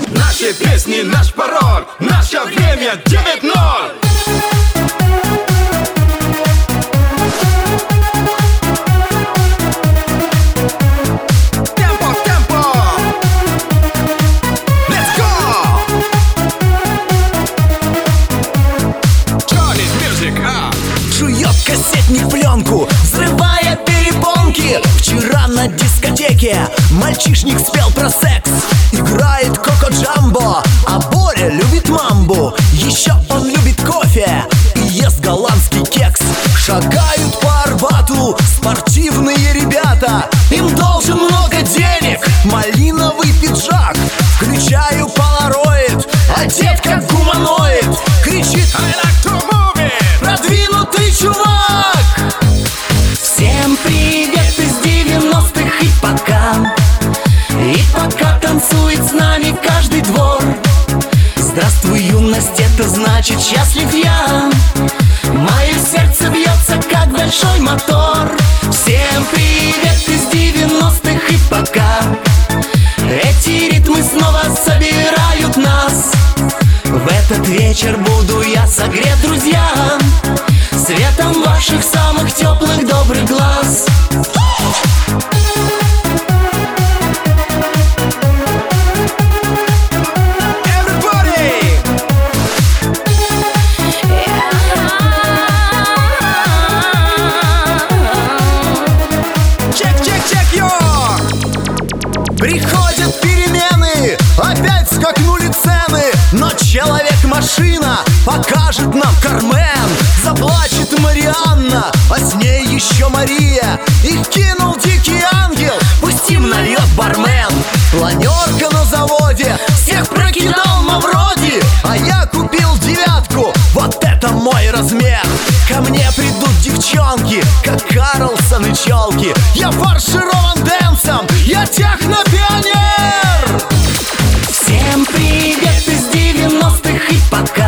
Наши песни, наш пароль, наше время 9-0. Жует кассетник пленку, взрывая перепонки. Вчера на дискотеке мальчишник спел про секс. Играет Коко Джамбо, а Боря любит мамбу. Еще он любит кофе и ест голландский кекс. Шагают по Арбату спортивные ребята. Им должен много денег, малиновый пиджак. Включаю полароид, одет как гуманоид. Кричит I like to move it. Продвинутый чувак. Всем привет из 90-х и пока танцует с нами каждый двор. Здравствуй, юность, это значит счастлив я. Мое сердце бьется, как большой мотор. Всем привет из 90-х и пока. Эти ритмы снова собирают нас. В этот вечер буду я согрет друзьям светом ваших самых теплых добрых глаз. Приходят перемены, опять скакнули цены. Но человек-машина покажет нам Кармен. Заплачет Марианна, а с ней еще Мария. Их кинул дикий ангел, пусть им нальет бармен. Планерка на заводе, всех прокидал Мавроди. А я купил 9, вот это мой размер. Ко мне придут девчонки, как Карлсон и челки. Я фарширован дэнсом, я техно-пионер. Всем привет из 90-х и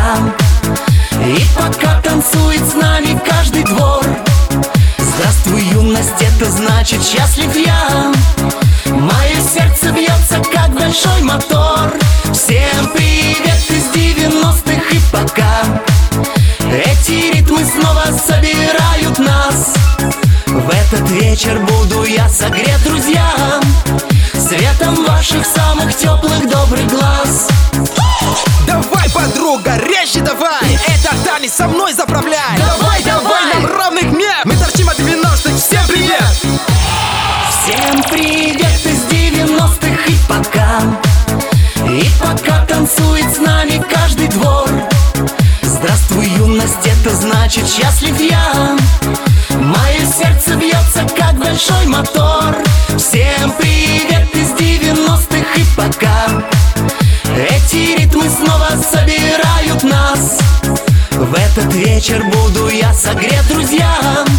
пока танцует с нами каждый двор. Здравствуй, юность, это значит счастлив я. Мое сердце бьется, как большой мотор. Всем привет из 90-х и пока. Эти ритмы снова собирают нас. В этот вечер буду я согрет друзьям светом ваших самых теплых добрых глаз. Давай, подруга, резче давай. Это танец со мной заправляй. Давай, нам равных нет. Мы торчим от 90-х, всем привет. Всем привет из 90-х и пока танцует с нами каждый двор. Здравствуй, юность, это значит счастлив я. Мое сердце бьется, как большой мотор. Всем привет из 90-х и пока. Эти ритмы снова собирают нас. В этот вечер буду я согрет друзьям